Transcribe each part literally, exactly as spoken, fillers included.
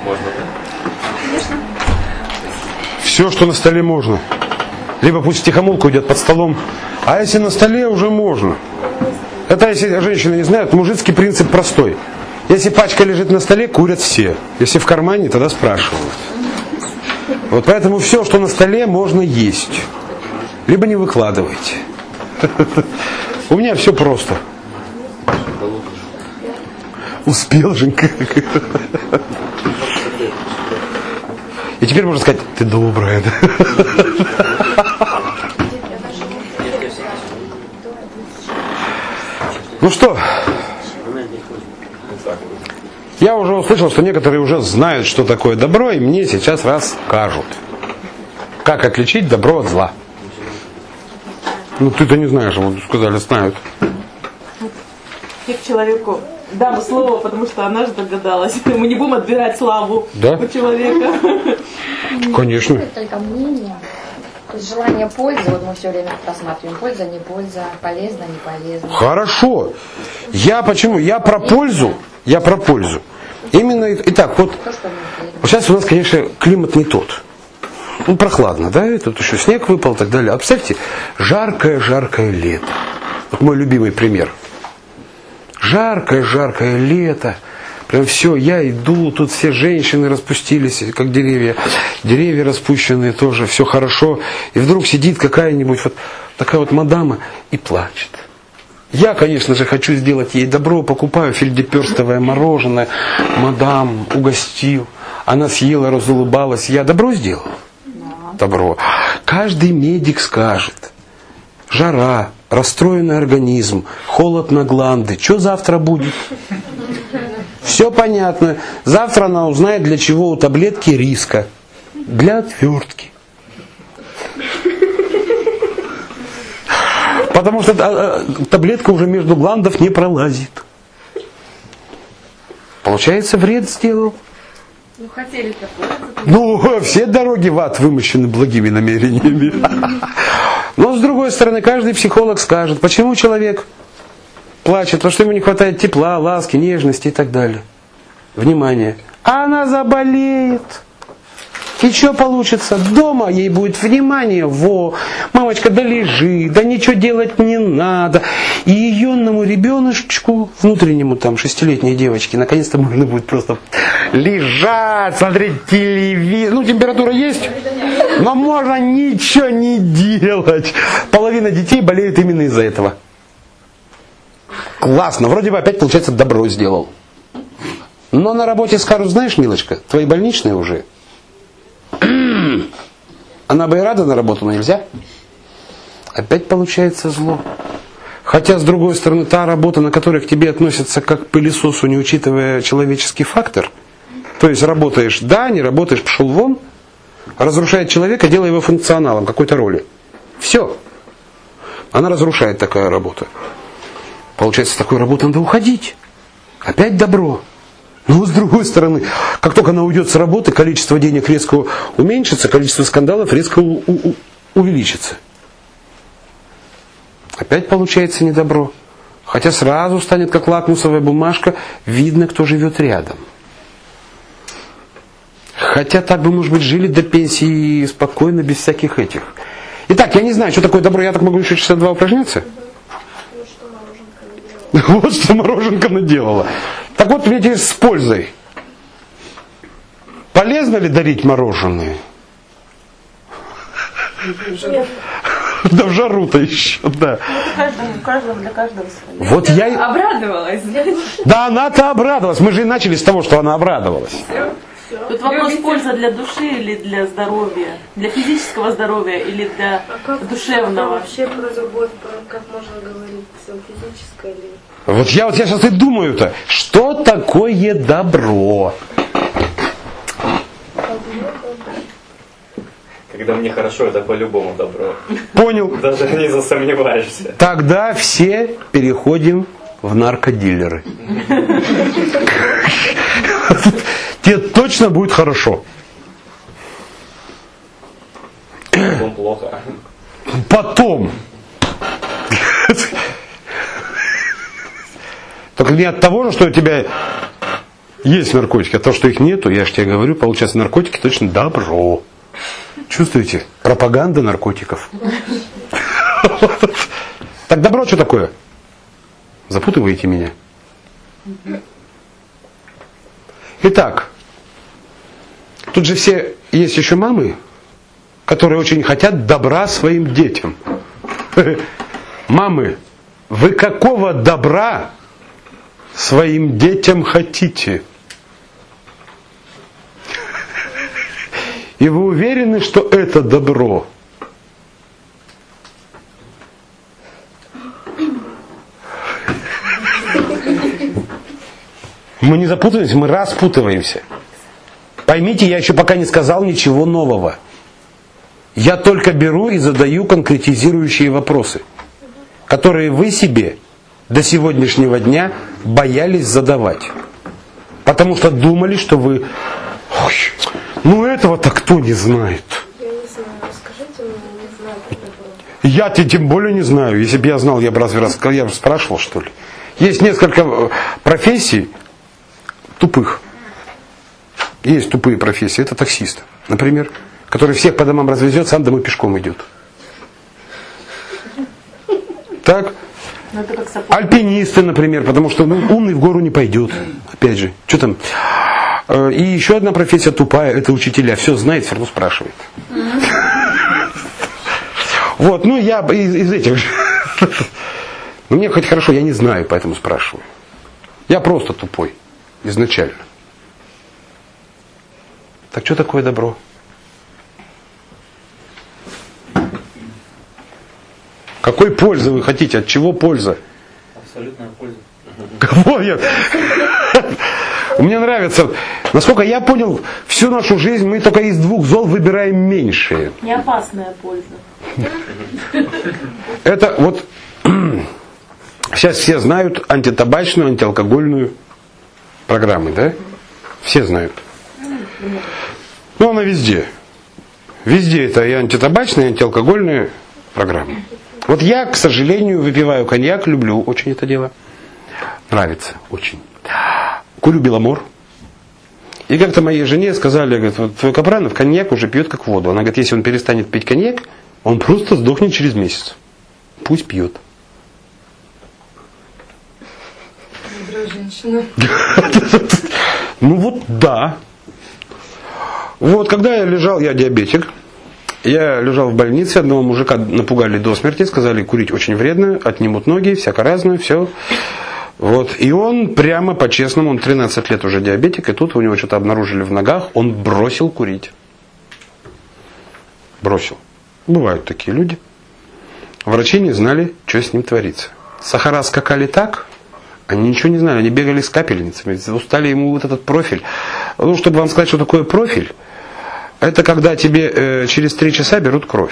Можно. Конечно. Все, что на столе можно. Либо пусть втихомолку идет под столом. А если на столе, уже можно. Это, если женщины не знают, мужицкий принцип простой. Если пачка лежит на столе, курят все. Если в кармане, тогда спрашивают. Вот поэтому все, что на столе, можно есть. Либо не выкладывайте. У меня все просто. Успел, Женька. И теперь можно сказать, ты добрая. Ну что? Я уже услышал, что некоторые уже знают, что такое добро, и мне сейчас расскажут. Как отличить добро от зла. Ну ты-то не знаешь, вот сказали, знают. Я к человеку дам слово, потому что она же догадалась. Мы не будем отбирать славу да? у человека. Конечно. Это только мнение. То есть желание пользы, вот мы все время просматриваем, польза, не польза, полезно, не полезно. Хорошо. Я почему? Я про пользу. Я про пользу. Именно, итак, вот, вот сейчас у нас, конечно, климат не тот. Ну, прохладно, да, и тут еще снег выпал и так далее. А представьте, жаркое-жаркое лето. Вот мой любимый пример. Жаркое-жаркое лето. Прям все, я иду, тут все женщины распустились, как деревья. Деревья распущенные тоже, все хорошо. И вдруг сидит какая-нибудь вот такая вот мадама и плачет. Я, конечно же, хочу сделать ей добро, покупаю фельдеперстовое мороженое. Мадам угостил. Она съела, разулыбалась. Я добро сделал? Добро. Каждый медик скажет. Жара, расстроенный организм, холод на гланды. Что завтра будет? Все понятно. Завтра она узнает, для чего у таблетки риска. Для отвертки. Потому что таблетка уже между гландов не пролазит. Получается, вред сделал. Ну, хотели-то пользоваться. Ну, все дороги в ад вымощены благими намерениями. Но, с другой стороны, каждый психолог скажет, почему человек плачет, потому что ему не хватает тепла, ласки, нежности и так далее. Внимание. А она заболеет. И что получится? Дома ей будет внимание. Во, мамочка, да лежи, да ничего делать не надо. И юному ребеночку, внутреннему там шестилетней девочке, наконец-то можно будет просто лежать, смотреть телевизор. Ну, температура есть, но можно ничего не делать. Половина детей болеют именно из-за этого. Классно, вроде бы опять, получается, добро сделал. Но на работе скажут, знаешь, милочка, твои больничные уже. Она бы и рада на работу, но нельзя. Опять получается зло. Хотя, с другой стороны, та работа, на которой к тебе относятся как к пылесосу, не учитывая человеческий фактор, то есть работаешь, да, не работаешь, пошел вон, разрушает человека, делая его функционалом какой-то роли. Все. Она разрушает такая работа. Получается, с такой работы надо уходить. Опять добро. Но с другой стороны, как только она уйдет с работы, количество денег резко уменьшится, количество скандалов резко у- у- увеличится. Опять получается недобро. Хотя сразу станет, как лакмусовая бумажка, видно, кто живет рядом. Хотя так бы, может быть, жили до пенсии спокойно, без всяких этих. Итак, я не знаю, что такое добро. Я так могу еще шестьдесят два упражняться? Вот что мороженка наделала. Так вот, мне теперь с пользой. Полезно ли дарить мороженое? Нет. Да в жару-то еще, да. Каждому, каждому, для каждого свое. Вот я и... Обрадовалась. Да она-то обрадовалась. Мы же и начали с того, что она обрадовалась. Тут вопрос, польза для души или для здоровья? Для физического здоровья или для А как душевного? вообще про любовь, про, как можно говорить, физическое или... Вот я вот я сейчас и думаю-то, что такое добро? Когда мне хорошо, это по-любому добро. Понял. Даже не засомневаешься. Тогда все переходим в наркодилеры. Тебе точно будет хорошо. Потом плохо. Потом. Только не от того же, что у тебя Есть наркотики, а то, что их нету, я же тебе говорю, получается, наркотики точно добро. Чувствуете? Пропаганда наркотиков. Так добро что такое? Запутываете меня. Итак, тут же все есть еще мамы, которые очень хотят добра своим детям. Мамы, вы какого добра своим детям хотите? И вы уверены, что это добро? Мы не запутываемся, мы распутываемся. Поймите, я еще пока не сказал ничего нового. Я только беру и задаю конкретизирующие вопросы, которые вы себе до сегодняшнего дня боялись задавать. Потому что думали, что вы... Ой, ну этого-то кто не знает? Я не знаю, расскажите мне, не знаю, как это было. Я тем более не знаю. Если бы я знал, я бы разве рассказал, я бы спрашивал, что ли. Есть несколько профессий тупых. Есть тупые профессии. Это таксист, например, который всех по домам развезет, сам домой пешком идет. Так? Альпинисты, например, потому что ну, умный в гору не пойдет. Опять же, что там? И еще одна профессия тупая, это учителя. Все знает, все равно спрашивает. Вот, ну я из, из этих же. Но мне хоть хорошо, я не знаю, поэтому спрашиваю. Я просто тупой. Изначально. Так что такое добро? Какой пользы вы хотите? От чего польза? Абсолютная польза. Кого нет? Мне нравится. Насколько я понял, всю нашу жизнь мы только из двух зол выбираем меньшее. Неопасная польза. Это вот сейчас все знают антитабачную, антиалкогольную программы, да? Все знают. Ну, она везде. Везде это и антитабачная, и антиалкогольная программа. Вот я, к сожалению, выпиваю коньяк, люблю очень это дело. Нравится очень. Курю Беломор. И как-то моей жене сказали, говорит, вот твой Капранов коньяк уже пьет как воду. Она говорит, если он перестанет пить коньяк, он просто сдохнет через месяц. Пусть пьет. Добрая женщина. Ну вот да. Вот когда я лежал, я диабетик, я лежал в больнице, одного мужика напугали до смерти, сказали, курить очень вредно, отнимут ноги, всяко разное, все. Вот. И он прямо по-честному, он тринадцать лет уже диабетик, и тут у него что-то обнаружили в ногах, он бросил курить. Бросил. Бывают такие люди. Врачи не знали, что с ним творится. Сахара скакали так, они ничего не знали, они бегали с капельницами, устали ему вот этот профиль. Ну, чтобы вам сказать, что такое профиль, это когда тебе э, через три часа берут кровь.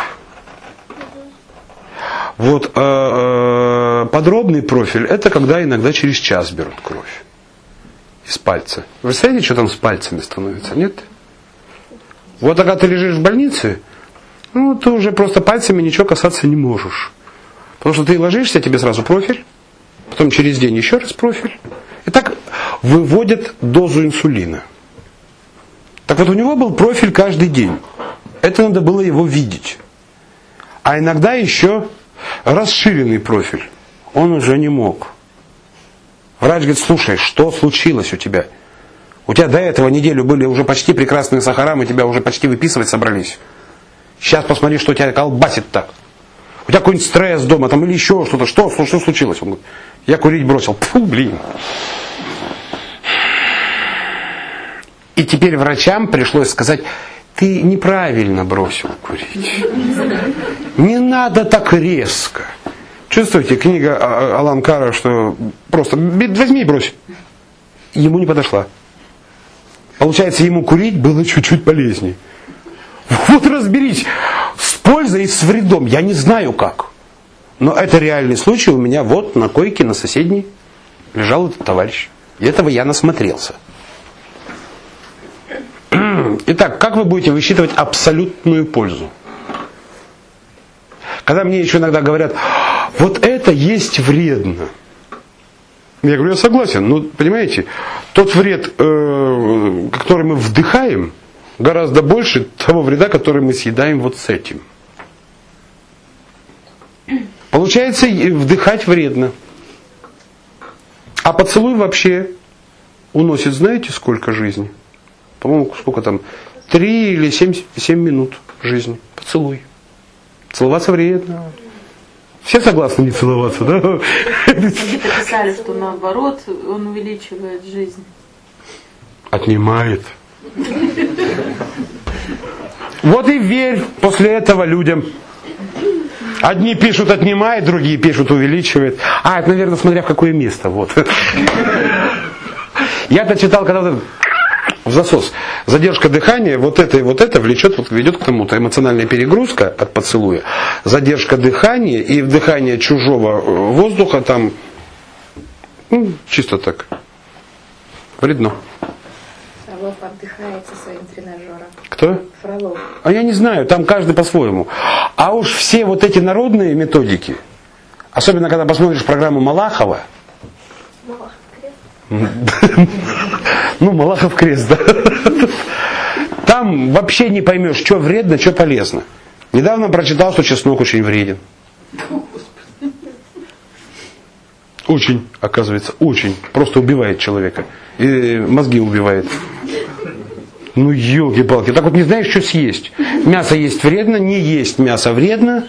Вот э, э, подробный профиль, это когда иногда через час берут кровь из пальца. Вы представляете, что там с пальцами становится, нет? Вот когда ты лежишь в больнице, ну, ты уже просто пальцами ничего касаться не можешь. Потому что ты ложишься, тебе сразу профиль, потом через день еще раз профиль. И так выводят дозу инсулина. Так вот у него был профиль каждый день. Это надо было его видеть. А иногда еще расширенный профиль. Он уже не мог. Врач говорит, слушай, что случилось у тебя? У тебя до этого неделю были уже почти прекрасные сахара, мы тебя уже почти выписывать собрались. Сейчас посмотри, что тебя колбасит так. У тебя какой-нибудь стресс дома там или еще что-то. Что, что случилось? Он говорит, я курить бросил. Фу, блин. И теперь врачам пришлось сказать, ты неправильно бросил курить. Не надо так резко. Чувствуете, книга Алан Карра, что просто возьми и брось. Ему не подошла. Получается, ему курить было чуть-чуть полезнее. Вот разберись, с пользой и с вредом. Я не знаю как. Но это реальный случай. У меня вот на койке, на соседней лежал этот товарищ. И этого я насмотрелся. Итак, как вы будете высчитывать абсолютную пользу? Когда мне еще иногда говорят, вот это есть вредно. Я говорю, я согласен, но понимаете, тот вред, э, который мы вдыхаем, гораздо больше того вреда, который мы съедаем вот с этим. Получается, вдыхать вредно. А поцелуй вообще уносит, знаете, сколько жизни? По-моему, сколько там? Три или семь, семь минут жизни. Поцелуй. Целоваться вредно. Все согласны не целоваться, да? Где-то писали, что наоборот, он увеличивает жизнь. Отнимает. Вот и верь после этого людям. Одни пишут отнимает, другие пишут увеличивает. А, это, наверное, смотря в какое место. Вот. Я-то читал, когда вот в засос. Задержка дыхания, вот это и вот это влечет, вот ведет к тому-то эмоциональная перегрузка от поцелуя, задержка дыхания и вдыхание чужого воздуха там, ну, чисто так. Вредно. Фролов отдыхает со своим тренажером. Кто? Фролов. А я не знаю, там каждый по-своему. А уж все вот эти народные методики, особенно когда посмотришь программу Малахова, ну, Малахов крест, да. Там вообще не поймешь, что вредно, что полезно. Недавно прочитал, что чеснок очень вреден. Очень, оказывается, очень. Просто убивает человека. И мозги убивает. Ну, елки-палки. Так вот не знаешь, что съесть. Мясо есть вредно, не есть мясо вредно.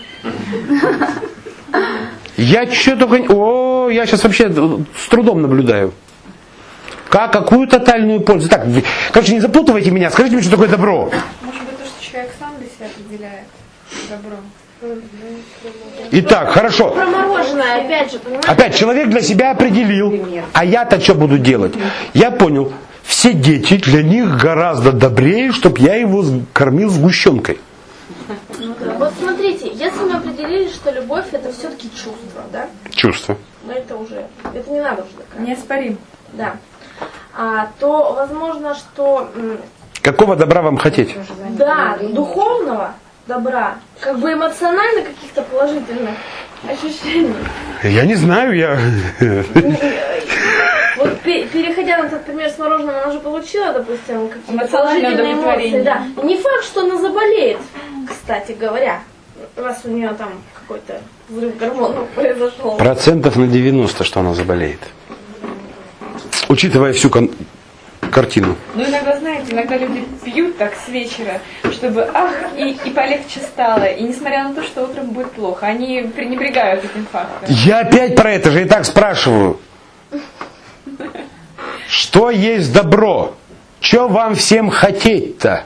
Я что только... О, я сейчас вообще с трудом наблюдаю. Как, какую тотальную пользу? Так, короче, не запутывайте меня, скажите мне, что такое добро. Может быть, то, что человек сам для себя определяет добро. Итак, хорошо. Про мороженое, опять же, понимаете? Опять, человек для себя определил. А я-то что буду делать? Я понял, все дети, для них гораздо добрее, чтобы я его кормил сгущенкой. Вот смотрите, если мы определили, что любовь это все-таки чувство, да? Чувство. Но это уже, это не надо уже доказывать. Неоспорим. Да. А, то возможно, что м, Какого добра вам хотеть? да, духовного добра, как бы эмоционально каких-то положительных ощущений. Я не знаю, я... Вот пе- переходя на этот пример с мороженым, она же получила, допустим, какие-то Эмоциональное положительные эмоции. удовлетворение. Да. И не факт, что она заболеет, кстати говоря, раз у нее там какой-то взрыв гормонов произошел. Процентов на девяносто, что она заболеет. Учитывая всю кон- картину. Ну, иногда, знаете, иногда люди пьют так с вечера, чтобы, ах, и, и полегче стало. И несмотря на то, что утром будет плохо, они пренебрегают этим фактом. Я опять про это же и так спрашиваю. Что есть добро? Что вам всем хотеть-то?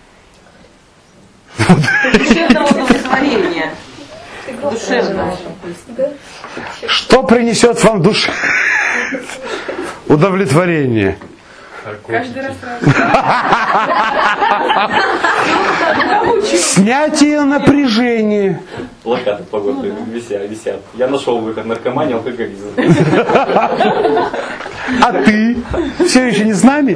Душевного удовлетворения. Душевного. Что принесет вам душе? Удовлетворение. Каждый раз Снятие напряжения. Плакаты по городу висят, висят. Я нашел выход, наркомания, алкоголизм. А ты? Все еще не с нами?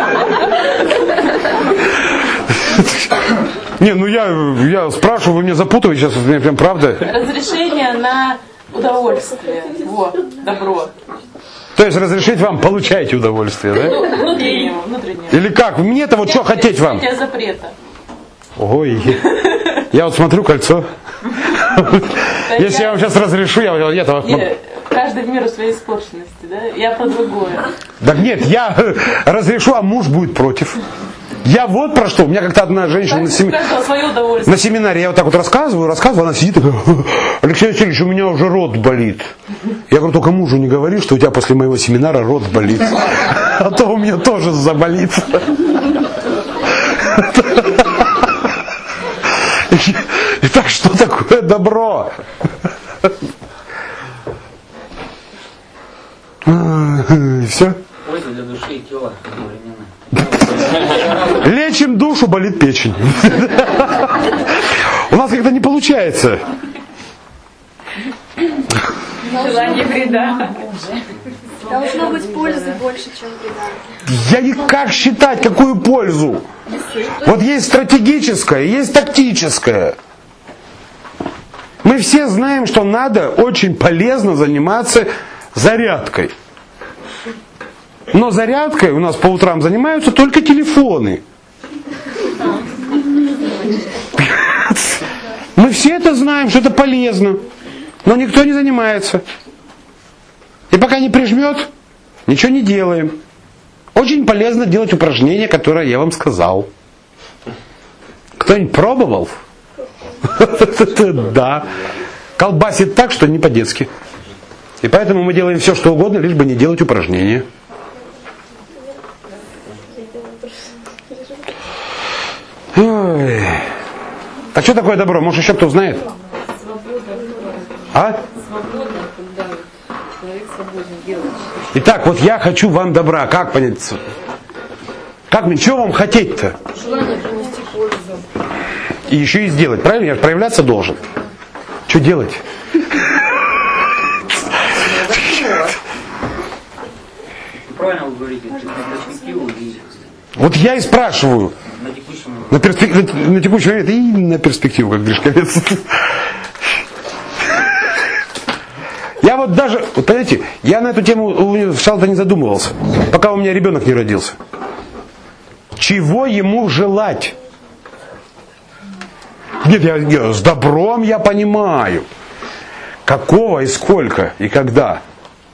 Не, ну я, я спрашиваю, вы меня запутываете сейчас, мне прям правда. Разрешение на удовольствие. Вот, добро. То есть разрешить вам, получайте удовольствие, да? Внутреннего, внутреннего. Или как? Мне-то вот что хотеть вам? Снятие запрета. Ой, я вот смотрю кольцо. Если я вам сейчас разрешу, я... я Нет, каждый в меру своей испорченности, да? Я про другое. Да нет, я разрешу, а муж будет против. Я вот про что. У меня как-то одна женщина на, семи... Свое удовольствие. на семинаре, я вот так вот рассказываю, рассказываю, она сидит и говорит: Алексей Васильевич, у меня уже рот болит. Я говорю, только мужу не говори, что у тебя после моего семинара рот болит. А то у меня тоже заболит. Итак, что такое добро? Все? Польза для души и тела одновременно. Лечим душу, болит печень. У нас как-то не получается. желание вреда. Должно быть пользы больше, чем вреда. Я не как считать, какую пользу. Вот есть стратегическая, есть тактическая. Мы все знаем, что надо очень полезно заниматься зарядкой. Но зарядкой у нас по утрам занимаются только телефоны. Мы все это знаем, что это полезно. Но никто не занимается. И пока не прижмет, ничего не делаем. Очень полезно делать упражнения, которые я вам сказал. Кто-нибудь пробовал? Да. Колбасит так, что не по-детски. И поэтому мы делаем все, что угодно, лишь бы не делать упражнения. Ой. А что такое добро? Может, еще кто знает? А? Итак, вот я хочу вам добра. Как понять? Как мне? Чего вам хотеть-то? Желание принести пользу. И еще и сделать. Правильно? Я же проявляться должен. Что делать? Правильно вы говорите, на перспективу и Вот я и спрашиваю. на текущем На, перспек... на, на текущий момент и на перспективу, как Гришковец. Я вот даже, вот понимаете, я на эту тему сначала-то не задумывался, пока у меня ребенок не родился. Чего ему желать? Нет, я, я, с добром я понимаю. Какого и сколько и когда.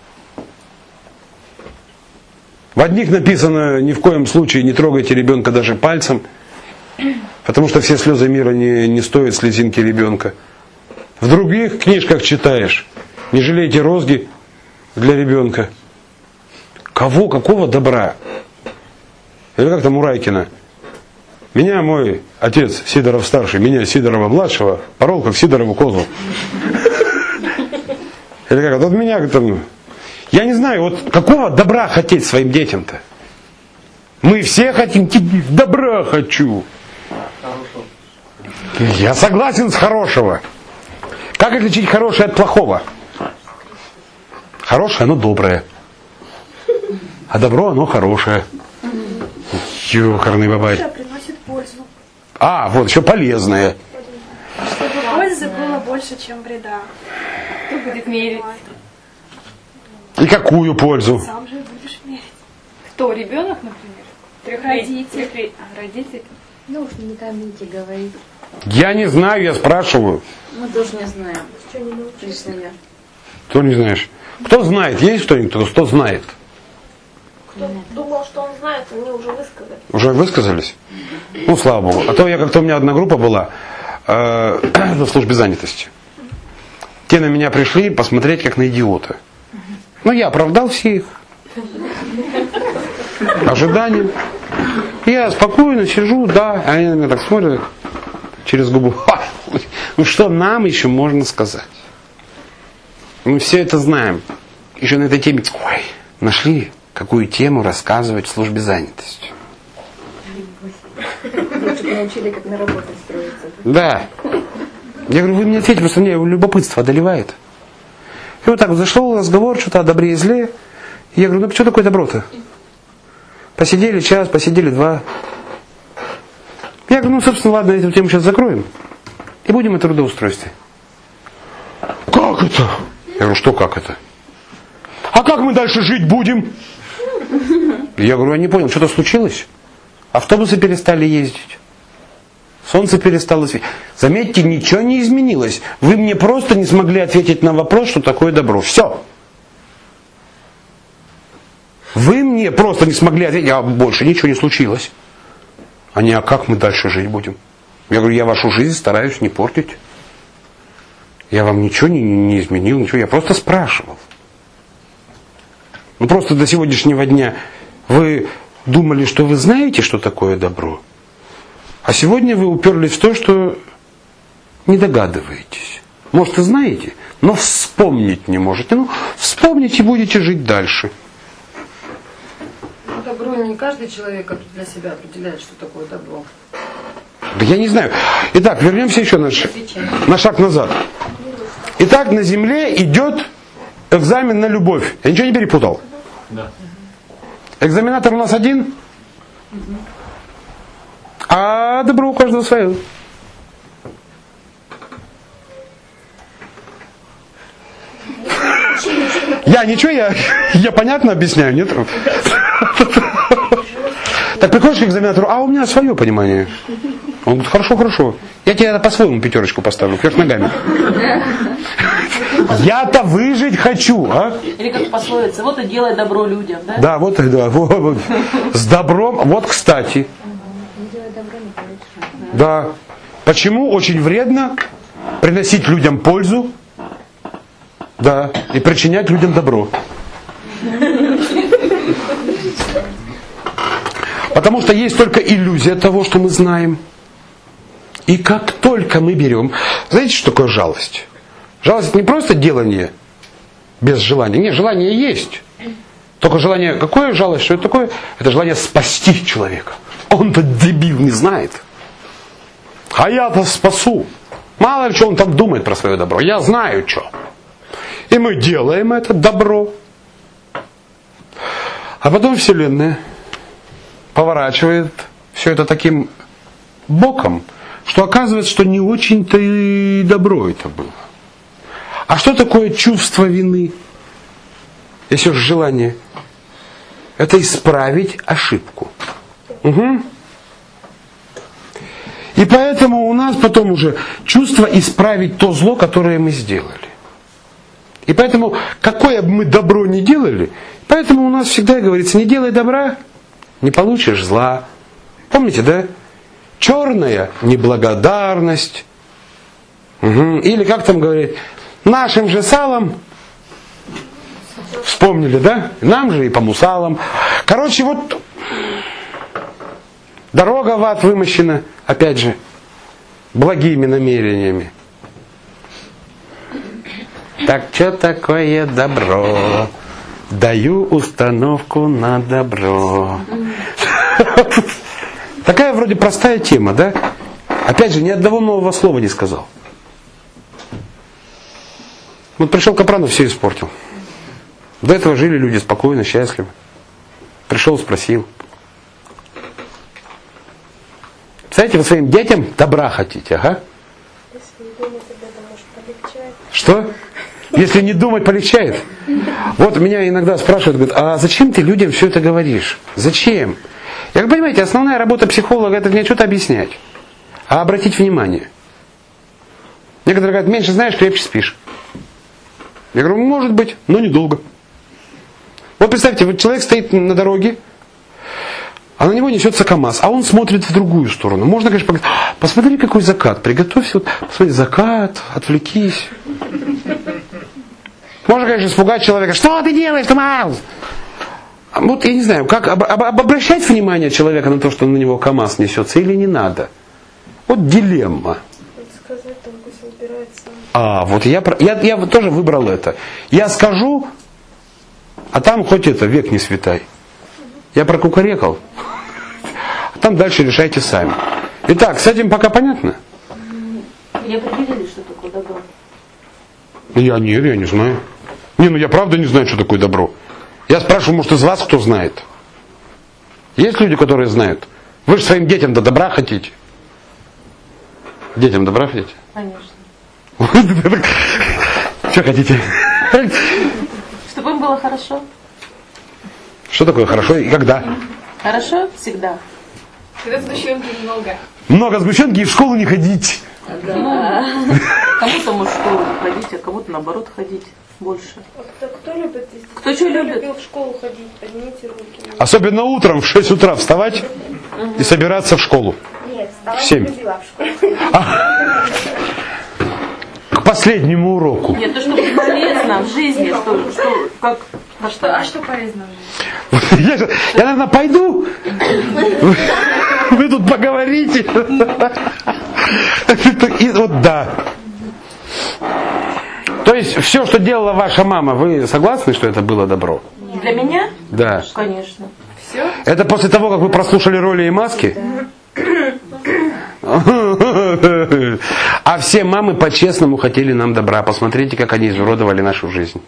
В одних написано, ни в коем случае не трогайте ребенка даже пальцем, потому что все слезы мира не, не стоят слезинки ребенка. В других книжках читаешь, не жалейте розги для ребенка. Кого, какого добра? Или как там у Райкина? Меня мой отец Сидоров-старший, меня Сидорова-младшего порол, как Сидорову козу. Или как? Вот меня там... Я не знаю, вот какого добра хотеть своим детям-то? Мы все хотим, добра хочу. Я согласен с хорошего. Как отличить хорошее от плохого? Хорошее, оно доброе. А добро, оно хорошее. Ёкарный бабай. Это приносит пользу. А, вот еще полезное. Чтобы пользы было больше, чем вреда. Кто будет мерить? И какую пользу? Сам же будешь мерить. Кто? Ребенок, например? Трехлетний. Родитель. Трехлет- А, родитель. Ну уж не томите, говорить. Я не знаю, я спрашиваю. Мы тоже не знаем. Что не научишься? Лично я. Кто не знаешь? Кто знает? Есть кто-нибудь, кто знает? Кто думал, что он знает, они уже высказали. Уже высказались? Ну, слава Богу. А то я как-то у меня одна группа была э, на службе занятости. Те на меня пришли посмотреть как на идиота. Ну, я оправдал все их ожидания. Я спокойно сижу, да, а они на меня так смотрят через губу. Ха, ну, что нам еще можно сказать? Мы все это знаем. Еще на этой теме, ой, нашли, какую тему рассказывать в службе занятости. Чтобы научили, как на работу строиться. Да. Я говорю, вы мне ответьте, просто меня любопытство одолевает. И вот так вот зашел разговор, что-то о добре и зле. И я говорю, ну что такое добро-то? Посидели час, посидели два. Я говорю, ну, собственно, ладно, эту тему сейчас закроем. И будем о трудоустройстве. Как это? Я говорю, что как это? А как мы дальше жить будем? Я говорю, я не понял, что-то случилось? Автобусы перестали ездить. Солнце перестало светить. Заметьте, ничего не изменилось. Вы мне просто не смогли ответить на вопрос, что такое добро. Все. Вы мне просто не смогли ответить, а больше ничего не случилось. Они, а как мы дальше жить будем? Я говорю, я вашу жизнь стараюсь не портить. Я вам ничего не, не изменил, ничего. Я просто спрашивал. Ну просто до сегодняшнего дня вы думали, что вы знаете, что такое добро. А сегодня вы уперлись в то, что не догадываетесь. Может, и знаете, но вспомнить не можете. Ну, вспомните и будете жить дальше. Добро не каждый человек для себя определяет, что такое добро. Да я не знаю. Итак, вернемся еще на, ш... на шаг назад. Итак, на земле идет экзамен на любовь. Я ничего не перепутал? Да. Экзаменатор у нас один? А добро у каждого свое. Я ничего, я, я понятно объясняю, нет? Так приходишь к экзаменатору, а у меня свое понимание. Он говорит, хорошо, хорошо. Я тебе по-своему пятерочку поставлю, кверх ногами. Я-то выжить хочу, а? Или как пословица, вот и делай добро людям, да? Да, вот, да, вот, вот. С добром, вот кстати. Да. Почему очень вредно приносить людям пользу, да, и причинять людям добро? Потому что есть только иллюзия того, что мы знаем. И как только мы берем... Знаете, что такое жалость? Жалость это не просто делание без желания. Нет, желание есть. Только желание... Какое жалость? Что это такое? Это желание спасти человека. Он-то дебил не знает. А я-то спасу. Мало ли, что он там думает про свое добро. Я знаю, что. И мы делаем это добро. А потом Вселенная поворачивает все это таким боком, что оказывается, что не очень-то и добро это было. А что такое чувство вины? Если уж желание. Это исправить ошибку. Угу. И поэтому у нас потом уже чувство исправить то зло, которое мы сделали. И поэтому, какое бы мы добро ни делали, поэтому у нас всегда говорится, не делай добра, не получишь зла. Помните, да? Черная неблагодарность. Угу. Или как там говорит, нашим же салом, вспомнили, да? Нам же и по мусалам. Короче, вот дорога в ад вымощена, опять же, благими намерениями. Так что такое добро? Даю установку на добро. Такая вроде простая тема, да? Опять же, ни одного нового слова не сказал. Вот пришел Капранов, все испортил. До этого жили люди спокойно, счастливо. Пришел, спросил. Знаете, вы своим детям добра хотите, ага? Если не думать об этом, может полегчает. Что? Если не думать, полегчает? Вот меня иногда спрашивают, говорят, а зачем ты людям все это говоришь? Зачем? Я говорю, понимаете, основная работа психолога это не что-то объяснять, а обратить внимание. Некоторые говорят, меньше знаешь, крепче спишь. Я говорю, может быть, но недолго. Вот представьте, вот человек стоит на дороге, а на него несется КамАЗ, а он смотрит в другую сторону. Можно, конечно, показать, посмотри, какой закат, приготовься, вот, посмотри, закат, отвлекись. Можно, конечно, испугать человека, что ты делаешь, КамАЗ? Вот я не знаю, как об, об, обращать внимание человека на то, что на него КамАЗ несется, или не надо? Вот дилемма. Сказать, там пусть разбирается. А, вот я, я, я тоже выбрал это. Я скажу, а там хоть это, век не светай. Я прокукарекал. А там дальше решайте сами. Итак, с этим пока понятно? Не определили, что такое добро. Я нет, я не знаю. Не, ну я правда не знаю, что такое добро. Я спрашиваю, может, из вас кто знает? Есть люди, которые знают? Вы же своим детям до добра хотите. Детям добра хотите? Конечно. Что хотите? Чтобы им было хорошо. Что такое хорошо и когда? Хорошо всегда. Когда сгущенки много. Много сгущенки и в школу не ходить. Ну, кому-то может в школу ходить, а кому-то наоборот ходить больше. А кто любит? Кто что любит? любил в школу ходить? Поднимите руки. Особенно утром в шесть утра вставать и собираться в школу. Нет, вставать В семь. не любила в школу. К последнему уроку. Нет, то, что полезно в жизни, что, что как... А что, а что полезно в жизни? Я, же- я, наверное, пойду. Вы, вы тут поговорите. И вот да. То есть все, что делала ваша мама, вы согласны, что это было добро? Для меня? Да. Конечно. Все? Это после того, как вы прослушали роли и маски? А все мамы по-честному хотели нам добра. Посмотрите, как они изуродовали нашу жизнь.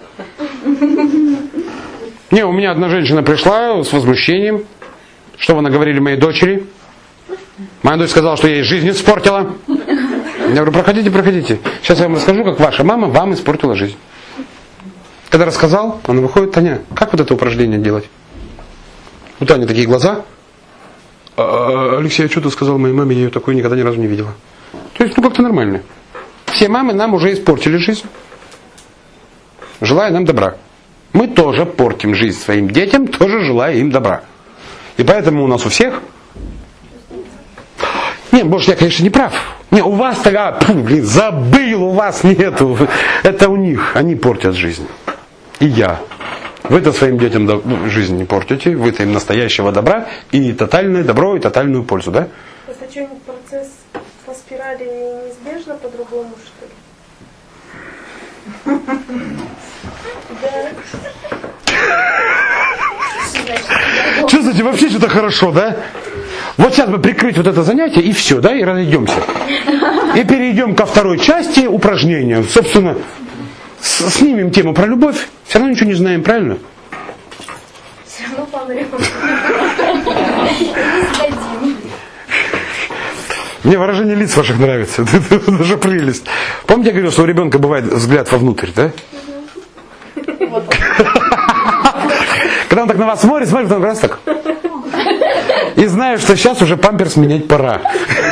Не, у меня одна женщина пришла с возмущением. Что вы наговорили моей дочери? Моя дочь сказала, что я ей жизнь испортила. Я говорю, проходите, проходите. Сейчас я вам расскажу, как ваша мама вам испортила жизнь. Когда рассказал, она выходит, Таня, как вот это упражнение делать? У Тани такие глаза. А, Алексей, а что ты сказал моей маме? Я ее такой никогда ни разу не видела. То есть, ну как-то нормально. Все мамы нам уже испортили жизнь, желая нам добра. Мы тоже портим жизнь своим детям, тоже желая им добра. И поэтому у нас у всех... Не, может, я, конечно, не прав. Не, у вас тогда, блин, забыл, у вас нету. Это у них, они портят жизнь. И я. Вы-то своим детям до... жизнь не портите, вы-то им настоящего добра, и тотальное добро, и тотальную пользу, да? Просто что-нибудь процесс по спирали неизбежно по-другому, что ли? Да. Чувствуете, вообще что-то хорошо, да? Вот сейчас бы прикрыть вот это занятие, и все, да, и разойдемся. И перейдем ко второй части упражнения. Собственно, с- снимем тему про любовь. Все равно ничего не знаем, правильно? Все равно помрем. Мне выражение лиц ваших нравится. Это даже прелесть. Помните, я говорил, что у ребенка бывает взгляд вовнутрь, да? Когда он так на вас смотрит, смотрит, он раз так. И знаю, что сейчас уже памперс менять пора.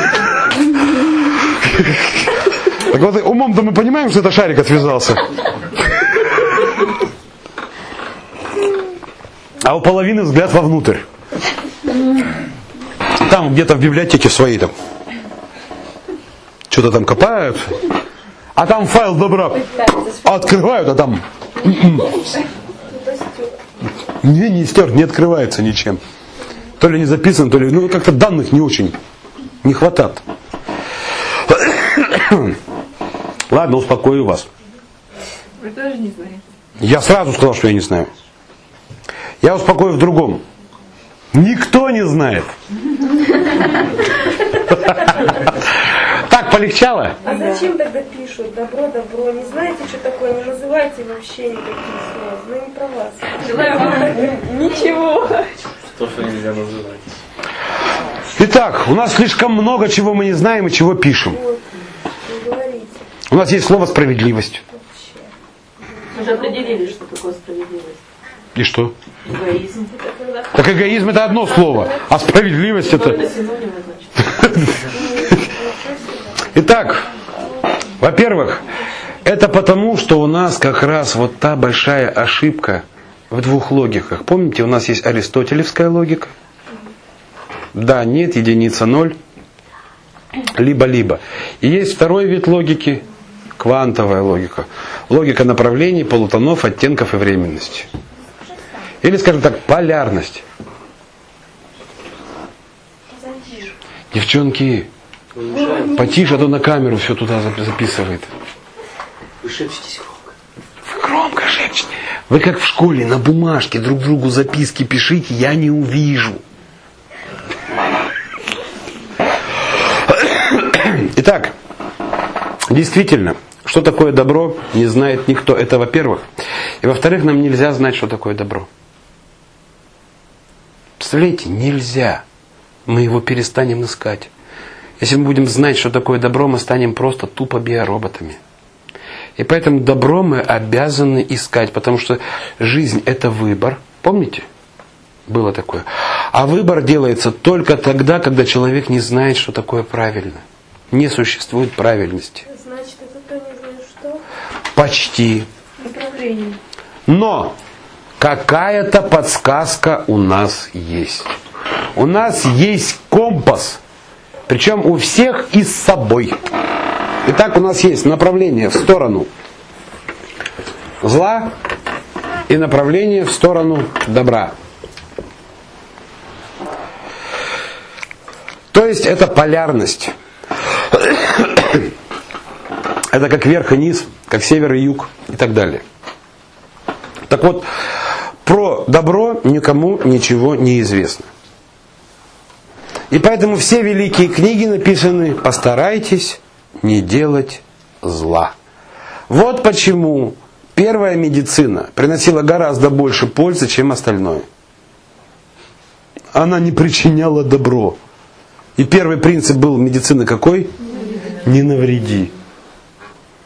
Так вот, умом-то мы понимаем, что это шарик отвязался. А у половины взгляд вовнутрь. Там где-то в библиотеке своей там. Что-то там копают. А там файл добра открывают, а там... Не, не стер, не открывается ничем. То ли не записан, то ли... Ну, как-то данных не очень. Не хватает. Ладно, успокою вас. Вы тоже не знаете. Я сразу сказал, что я не знаю. Я успокою в другом. Никто не знает. Так, полегчало? А зачем тогда пишут добро, добро? Не знаете, что такое? Не называйте вообще никаких слов. Ну не про вас. Желаю вам ничего. То, что нельзя называть. Итак, у нас слишком много чего мы не знаем и чего пишем. Вот, не говорите. У нас есть слово «справедливость». Мы же определили, что такое справедливость. И что? Эгоизм. Так эгоизм это одно слово, а справедливость это... Это синонимы, значит. Итак, во-первых, это потому, что у нас как раз вот та большая ошибка в двух логиках. Помните, у нас есть аристотелевская логика? Да, нет, единица, ноль. Либо-либо. И есть второй вид логики, квантовая логика. Логика направлений, полутонов, оттенков и временности. Или, скажем так, полярность. Девчонки, потише, а то на камеру все туда записывает. Вы шепчетесь громко. Вы громко шепчете. Вы как в школе на бумажке друг другу записки пишите, я не увижу. Итак, действительно, что такое добро, не знает никто. Это во-первых. И во-вторых, нам нельзя знать, что такое добро. Представляете, нельзя. Мы его перестанем искать. Если мы будем знать, что такое добро, мы станем просто тупо биороботами. И поэтому добро мы обязаны искать, потому что жизнь это выбор. Помните? Было такое. А выбор делается только тогда, когда человек не знает, что такое правильно. Не существует правильности. Значит, это то не знаю что. Почти. Направление. Но какая-то подсказка у нас есть. У нас есть компас. Причем у всех и с собой. Итак, у нас есть направление в сторону зла и направление в сторону добра. То есть это полярность. Это как верх и низ, как север и юг и так далее. Так вот, про добро никому ничего не известно. И поэтому все великие книги написаны «Постарайтесь не делать зла». Вот почему первая медицина приносила гораздо больше пользы, чем остальное. Она не причиняла добро. И первый принцип был медицины какой? Не навреди.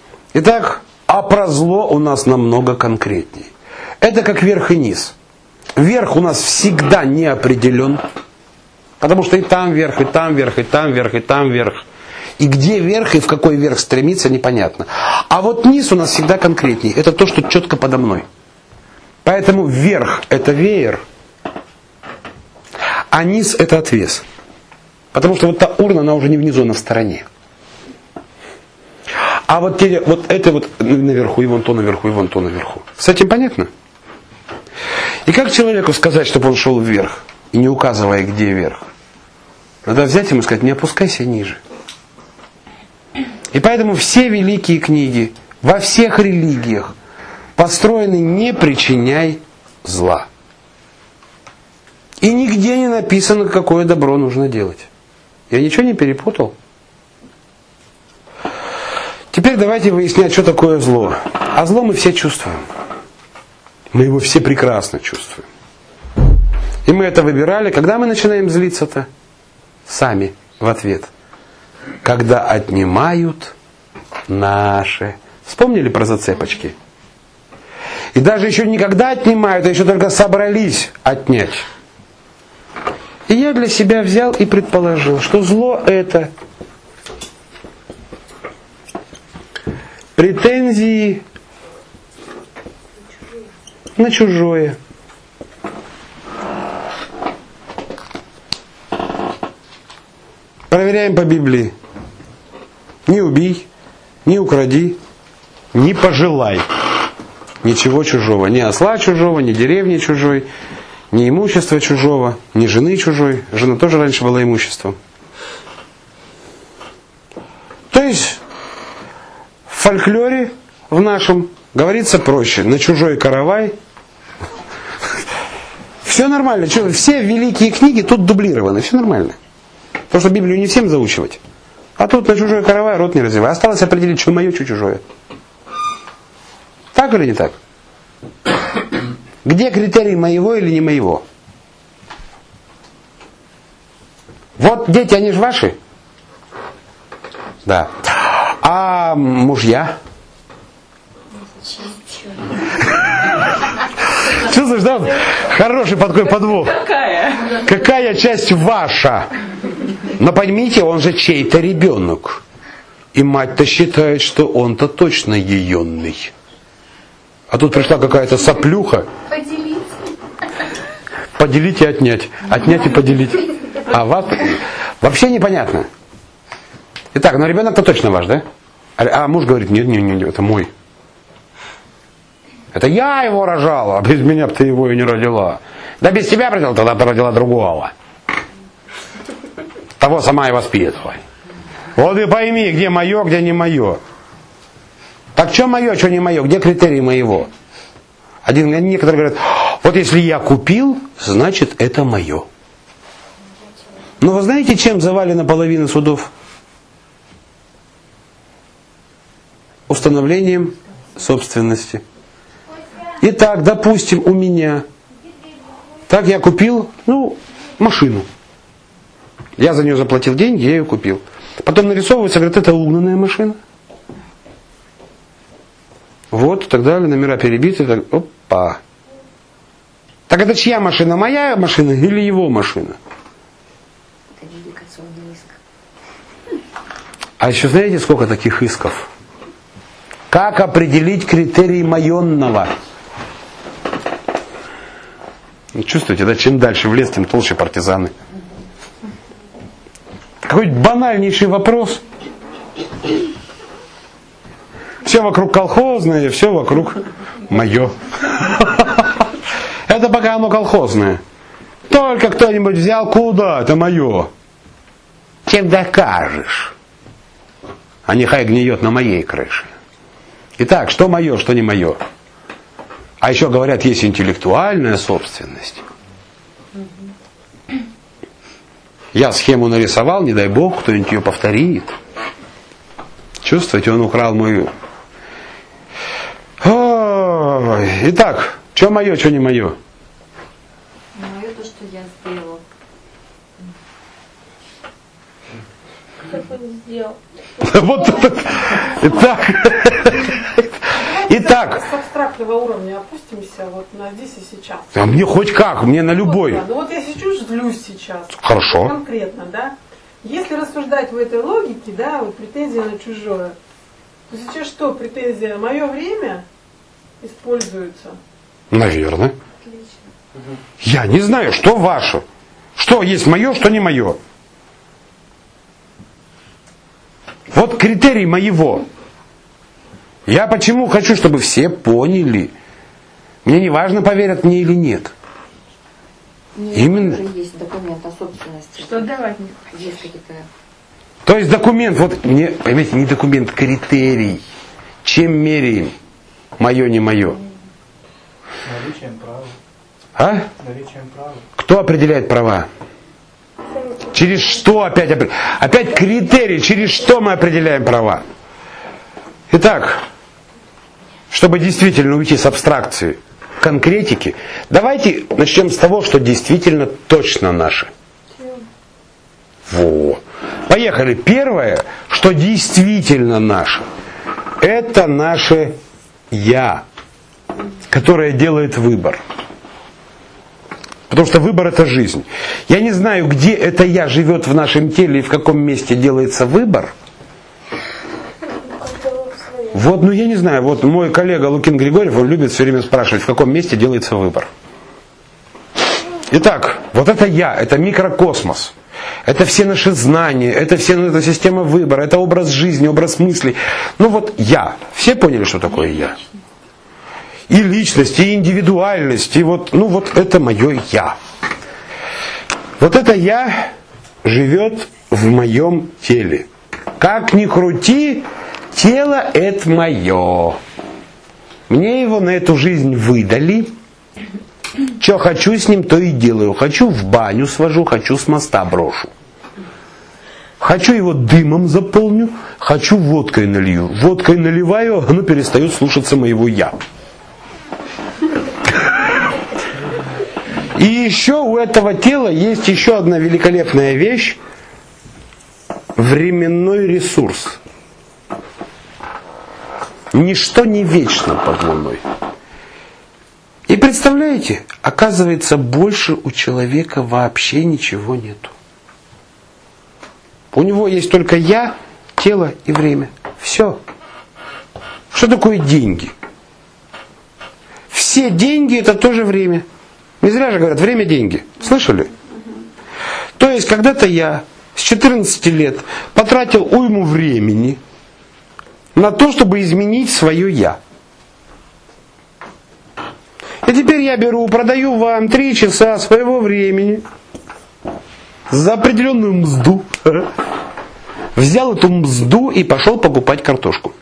Итак, а про зло у нас намного конкретней. Это как верх и низ. верх у нас всегда не определен, потому что и там верх, и там верх, и там верх, и там верх. И где верх, и в какой верх стремиться, непонятно. А вот низ у нас всегда конкретней. Это то, что четко подо мной. Поэтому верх – это веер, а низ – это отвес. Потому что вот та урна, она уже не внизу, она в стороне. А вот, те, вот это вот наверху, и вон то наверху, и вон то наверху. С этим понятно? И как человеку сказать, чтобы он шел вверх, и не указывая, где верх? Надо взять ему и сказать, не опускайся ниже. И поэтому все великие книги во всех религиях построены «не причиняй зла». И нигде не написано, какое добро нужно делать. Я ничего не перепутал? Теперь давайте выяснять, что такое зло. А зло мы все чувствуем. Мы его все прекрасно чувствуем. И мы это выбирали. Когда мы начинаем злиться-то? Сами в ответ. Когда отнимают наше. Вспомнили про зацепочки? И даже еще никогда отнимают, а еще только собрались отнять. И я для себя взял и предположил, что зло это претензии на чужое. Проверяем по Библии. Не убей, не укради, не пожелай ничего чужого. Ни осла чужого, ни деревни чужой, ни имущества чужого, ни жены чужой. Жена тоже раньше была имуществом. То есть в фольклоре в нашем говорится проще. На чужой каравай. Все нормально. Все великие книги тут дублированы. Все нормально. Потому что Библию не всем заучивать. А тут на чужой каравай рот не разевай. Осталось определить, что мое, что чужое. Так или не так? Где критерий моего или не моего? Вот дети, они же ваши? Да. А мужья? Чувствуешь, да? Хороший такой подвох. Какая? Какая часть ваша? Но поймите, он же чей-то ребенок. И мать-то считает, что он-то точно еенный. А тут пришла какая-то соплюха. Поделить. Поделить и отнять. Отнять и поделить. А вас вообще непонятно. Итак, но ребенок-то точно ваш, да? А муж говорит, нет, нет, нет, это мой. Это я его рожала, а без меня бы ты его и не родила. Да без тебя родила, тогда ты родила другого. Того сама и воспитывай. Вот и пойми, где мое, где не мое. Так что мое, что не мое? Где критерии моего? Один, некоторые говорят, вот если я купил, значит это мое. Но вы знаете, чем завалена половина судов? Установлением собственности. Итак, допустим, у меня. Так я купил, ну, машину. Я за нее заплатил деньги, я ее купил. Потом нарисовывается, говорит, это угнанная машина. Вот, и так далее, номера перебиты. Так, опа. Так это чья машина? Моя машина или его машина? Это вендикационный иск. А еще знаете, сколько таких исков? Как определить критерий майонного? Чувствуете, да? Чем дальше в лес, тем толще партизаны. Какой-то банальнейший вопрос. Все вокруг колхозное, все вокруг мое. Это пока оно колхозное. Только кто-нибудь взял, куда? Это мое. Чем докажешь? А нехай гниет на моей крыше. Итак, что мое, что не мое? А еще говорят, есть интеллектуальная собственность. Я схему нарисовал, не дай бог, кто-нибудь ее повторит. Чувствуете, он украл мою... Ой. Итак, что мое, что не мое? Мое то, что я сделал. Как он сделал? Вот Итак, итак, Итак, с абстрактного уровня опустимся вот на здесь и сейчас. а мне хоть как, мне на любой. Вот, да. Ну вот я сижу, злюсь сейчас. Хорошо. Конкретно, да. Если рассуждать в этой логике, да, вот претензия на чужое, то сейчас что, претензия? Мое время используется? Наверное. Я не знаю, что ваше. Что есть мое, что не мое. Вот критерий моего. Я почему хочу, чтобы все поняли. Мне не важно, поверят мне или нет. Нет, Именно. уже есть документ о собственности. Что давать не хочешь? Есть какие-то... То есть документ, вот мне, понимаете, не документ, критерий. Чем меряем? Мое, не мое. Наличием права. А? Наличием права. Кто определяет права? Через что опять определяем? Опять критерий, через что мы определяем права? Итак, чтобы действительно уйти с абстракции к конкретике, давайте начнем с того, что действительно точно наше. Во. Поехали. Первое, что действительно наше, это наше «я», которое делает выбор. Потому что выбор – это жизнь. Я не знаю, где это «я» живет в нашем теле и в каком месте делается выбор. Вот, ну я не знаю, вот мой коллега Лукин Григорьев, он любит все время спрашивать, в каком месте делается выбор. Итак, вот это «я», это микрокосмос. Это все наши знания, это вся эта система выбора, это образ жизни, образ мыслей. Ну вот «я». Все поняли, что такое «я»? И личность, и индивидуальность, и вот, ну вот это мое «я». Вот это «я» живет в моем теле. Как ни крути, тело это мое. Мне его на эту жизнь выдали. Что хочу с ним, то и делаю. Хочу в баню свожу, хочу с моста брошу. Хочу его дымом заполню, хочу водкой налью. Водкой наливаю, оно перестает слушаться моего «я». И еще у этого тела есть еще одна великолепная вещь. Временной ресурс. Ничто не вечно под луной. И представляете, оказывается, больше у человека вообще ничего нету. У него есть только «я», тело и время. Все. Что такое деньги? Все деньги это тоже время. Не зря же говорят, время – деньги. Слышали? То есть, когда-то я с четырнадцати лет потратил уйму времени на то, чтобы изменить свое «я». И теперь я беру, продаю вам три часа своего времени за определенную мзду. Взял эту мзду и пошел покупать картошку.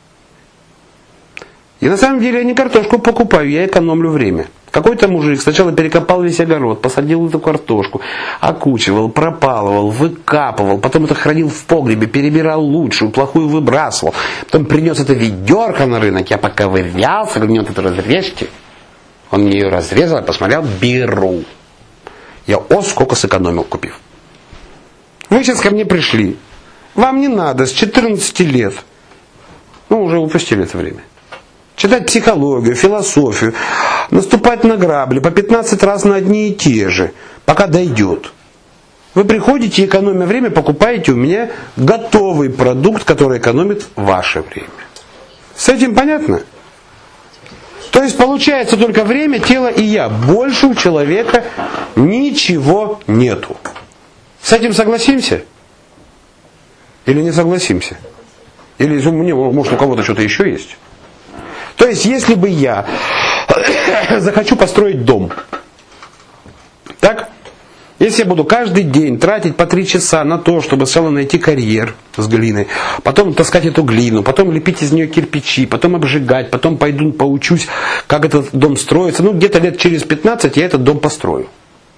И на самом деле я не картошку покупаю, я экономлю время. Какой-то мужик сначала перекопал весь огород, посадил эту картошку, окучивал, пропалывал, выкапывал, потом это хранил в погребе, перебирал лучшую, плохую выбрасывал. Потом принес это ведерко на рынок, я пока вывялся, говорю, нет, это разрежьте. Он мне ее разрезал, я посмотрел, беру. Я, о, сколько сэкономил, купив. Вы сейчас ко мне пришли. Вам не надо с четырнадцати лет, ну уже упустили это время, читать психологию, философию, наступать на грабли по пятнадцать раз на одни и те же, пока дойдет. Вы приходите, экономя время, покупаете у меня готовый продукт, который экономит ваше время. С этим понятно? То есть получается только время, тело и я. Больше у человека ничего нету. С этим согласимся? Или не согласимся? Или может у кого-то что-то еще есть? То есть, если бы я захочу построить дом, так? Если я буду каждый день тратить по три часа на то, чтобы сначала найти карьер с глиной, потом таскать эту глину, потом лепить из нее кирпичи, потом обжигать, потом пойду поучусь, как этот дом строится, ну где-то лет через пятнадцать я этот дом построю.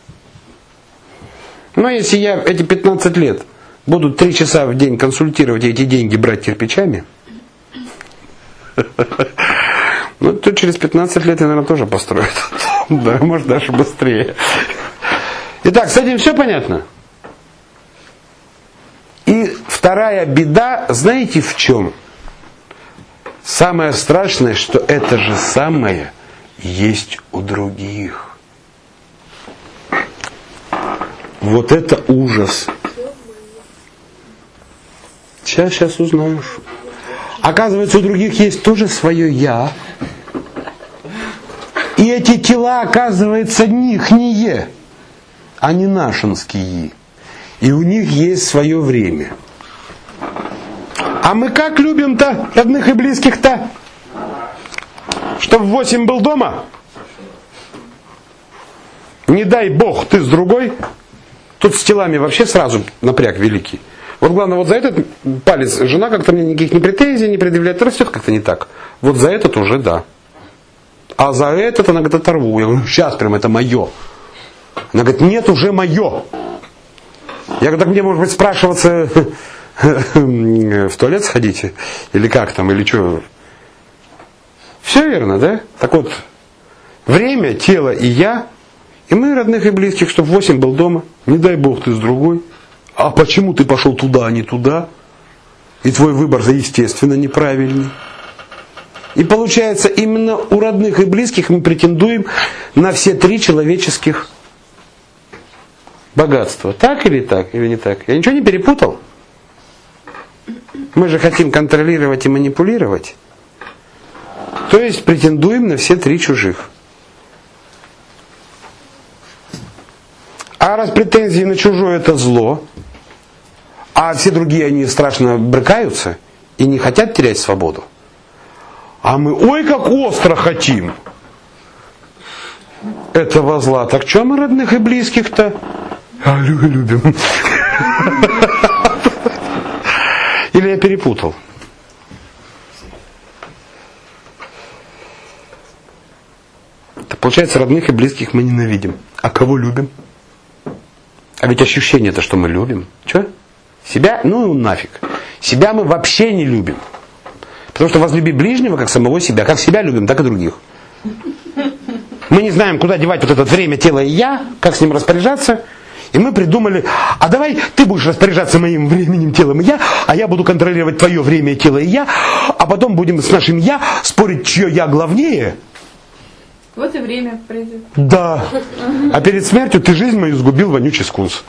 Но если я эти пятнадцать лет буду три часа в день консультировать и эти деньги брать кирпичами, ну, то через пятнадцать лет я, наверное, тоже построю. Да, может, даже быстрее. Итак, с этим все понятно? И вторая беда, знаете в чем? С Самое страшное, что это же самое есть у других. Вот это ужас. Сейчас, сейчас узнаешь. Оказывается, у других есть тоже свое «я». И эти тела, оказывается, ихние, а не нашинские. И у них есть свое время. А мы как любим-то, родных и близких-то? Чтоб в восемь был дома? Не дай Бог, ты с другой. Тут с телами вообще сразу напряг великий. Вот главное, вот за этот палец жена как-то мне никаких ни претензий не предъявляет, растет как-то не так. Вот за этот уже да. А за этот она говорит, оторву. Я говорю, сейчас прям это мое. Она говорит, нет, уже мое. Я говорю, так мне может быть спрашиваться в туалет сходите? Или как там, или что? Все верно, да? Так вот, время, тело и я, и мы родных и близких, чтобы в восемь был дома. Не дай Бог ты с другой. А почему ты пошел туда, а не туда? И твой выбор, естественно, неправильный. И получается, именно у родных и близких мы претендуем на все три человеческих богатства. Так или так, или не так? Я ничего не перепутал? Мы же хотим контролировать и манипулировать. То есть претендуем на все три чужих. А раз претензии на чужое это зло, а все другие они страшно брыкаются и не хотят терять свободу, а мы ой как остро хотим этого зла, так что мы родных и близких-то а, любим? Или я перепутал? Это получается, родных и близких мы ненавидим. А кого любим? А ведь ощущение-то, что мы любим. Че? Себя? Ну нафиг. Себя мы вообще не любим. Потому что возлюби ближнего, как самого себя. Как себя любим, так и других. Мы не знаем, куда девать вот это время, тело и я, как с ним распоряжаться. И мы придумали, а давай ты будешь распоряжаться моим временем, телом и я, а я буду контролировать твое время, тело и я, а потом будем с нашим я спорить, чье я главнее. Вот и время пройдет. Да. А перед смертью ты жизнь мою сгубил, вонючий скунс.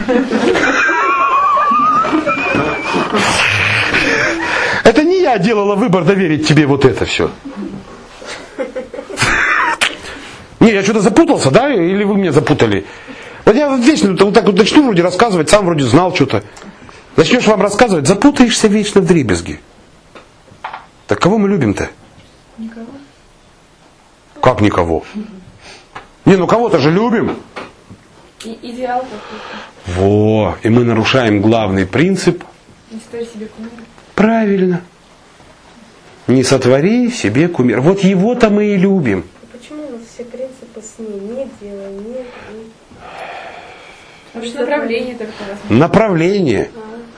Это не я делала выбор доверить тебе вот это все. Не, я что-то запутался, да? Или вы меня запутали? Вот я вечно вот так вот начну вроде рассказывать, сам вроде знал что-то. Начнешь вам рассказывать, запутаешься вечно в дребезги. Так кого мы любим-то? Никого. Как никого? Не, ну кого-то же любим. И идеал какой-то. Во, и мы нарушаем главный принцип. Не стой себе кумира. Правильно. Не сотвори себе кумир. Вот его-то мы и любим. Почему у нас все принципы с ней? Не делай, не... не... Потому что направление только у нас. Направление.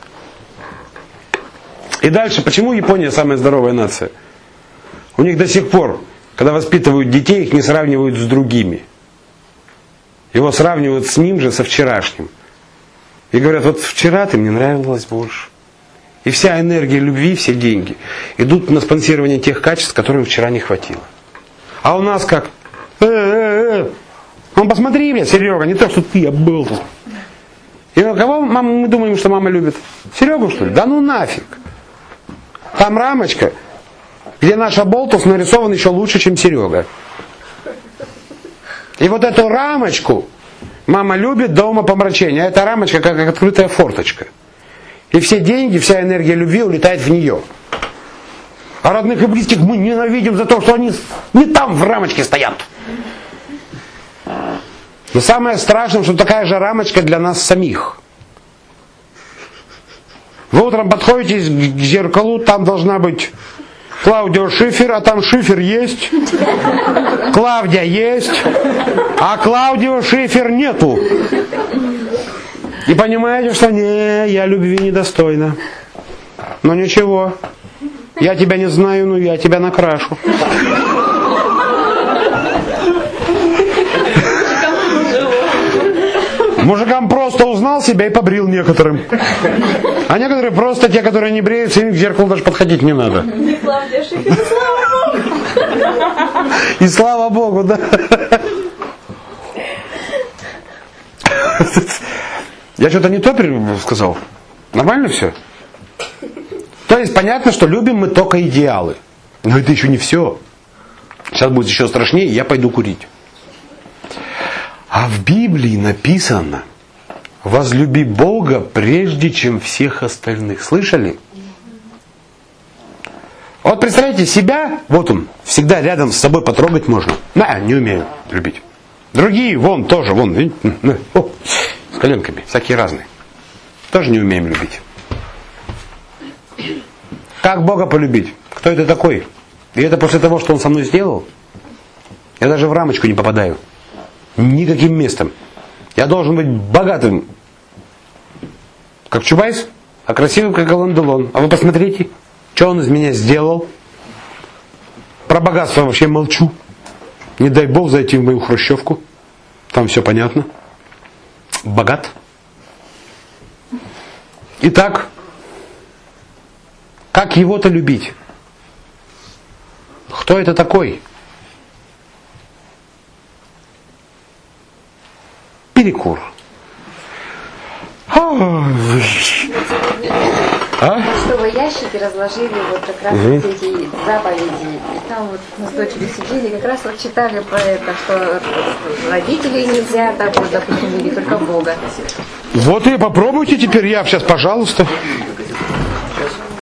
И дальше, почему Япония самая здоровая нация? У них до сих пор, когда воспитывают детей, их не сравнивают с другими. Его сравнивают с ним же, со вчерашним. И говорят, вот вчера ты мне нравилась больше. И вся энергия любви, все деньги идут на спонсирование тех качеств, которым вчера не хватило. А у нас как? Э-э-э. Ну посмотри, блядь, Серега, не то, что ты, я был тут. И кого мама, мы думаем, что мама любит? Серегу, что ли? Да ну нафиг. Там рамочка, где наш Аболтус нарисован еще лучше, чем Серега. И вот эту рамочку мама любит до умопомрачения. А эта рамочка как открытая форточка. И все деньги, вся энергия любви улетает в нее. А родных и близких мы ненавидим за то, что они не там в рамочке стоят. Но самое страшное, что такая же рамочка для нас самих. Вы утром подходите к зеркалу, там должна быть Клаудио Шифер, а там Шифер есть. Клавдия есть, а Клаудио Шифер нету. И понимаете, что не, я любви недостойна. Но ничего, я тебя не знаю, но я тебя накрашу. Мужикам просто узнал себя и побрил некоторым. А некоторые просто те, которые не бреются, им к зеркалу даже подходить не надо. Не Клавдия Шифер, слава Богу. И слава Богу, да. Я что-то не то сказал. Нормально все? То есть понятно, что любим мы только идеалы. Но это еще не все. Сейчас будет еще страшнее, я пойду курить. А в Библии написано: возлюби Бога прежде, чем всех остальных. Слышали? Вот представляете, себя, вот он, всегда рядом с собой потрогать можно. На, не умею любить. Другие, вон, тоже, вон, видите, о, с коленками, всякие разные. Тоже не умеем любить. Как Бога полюбить? Кто это такой? И это после того, что Он со мной сделал? Я даже в рамочку не попадаю. Никаким местом. Я должен быть богатым, как Чубайс, а красивым, как Алан Делон. А вы посмотрите, что он из меня сделал. Про богатство вообще молчу. Не дай Бог зайти в мою хрущевку. Там все понятно. Богат. Итак, как его-то любить? Кто это такой? Перекур. А? Чтобы ящики разложили вот как раз Угу. вот эти заповеди. И там вот мы с дочерью сидели, как раз вот читали про это, что родителей нельзя, так вот, допустим, любить только Бога. Вот и попробуйте теперь я сейчас, пожалуйста.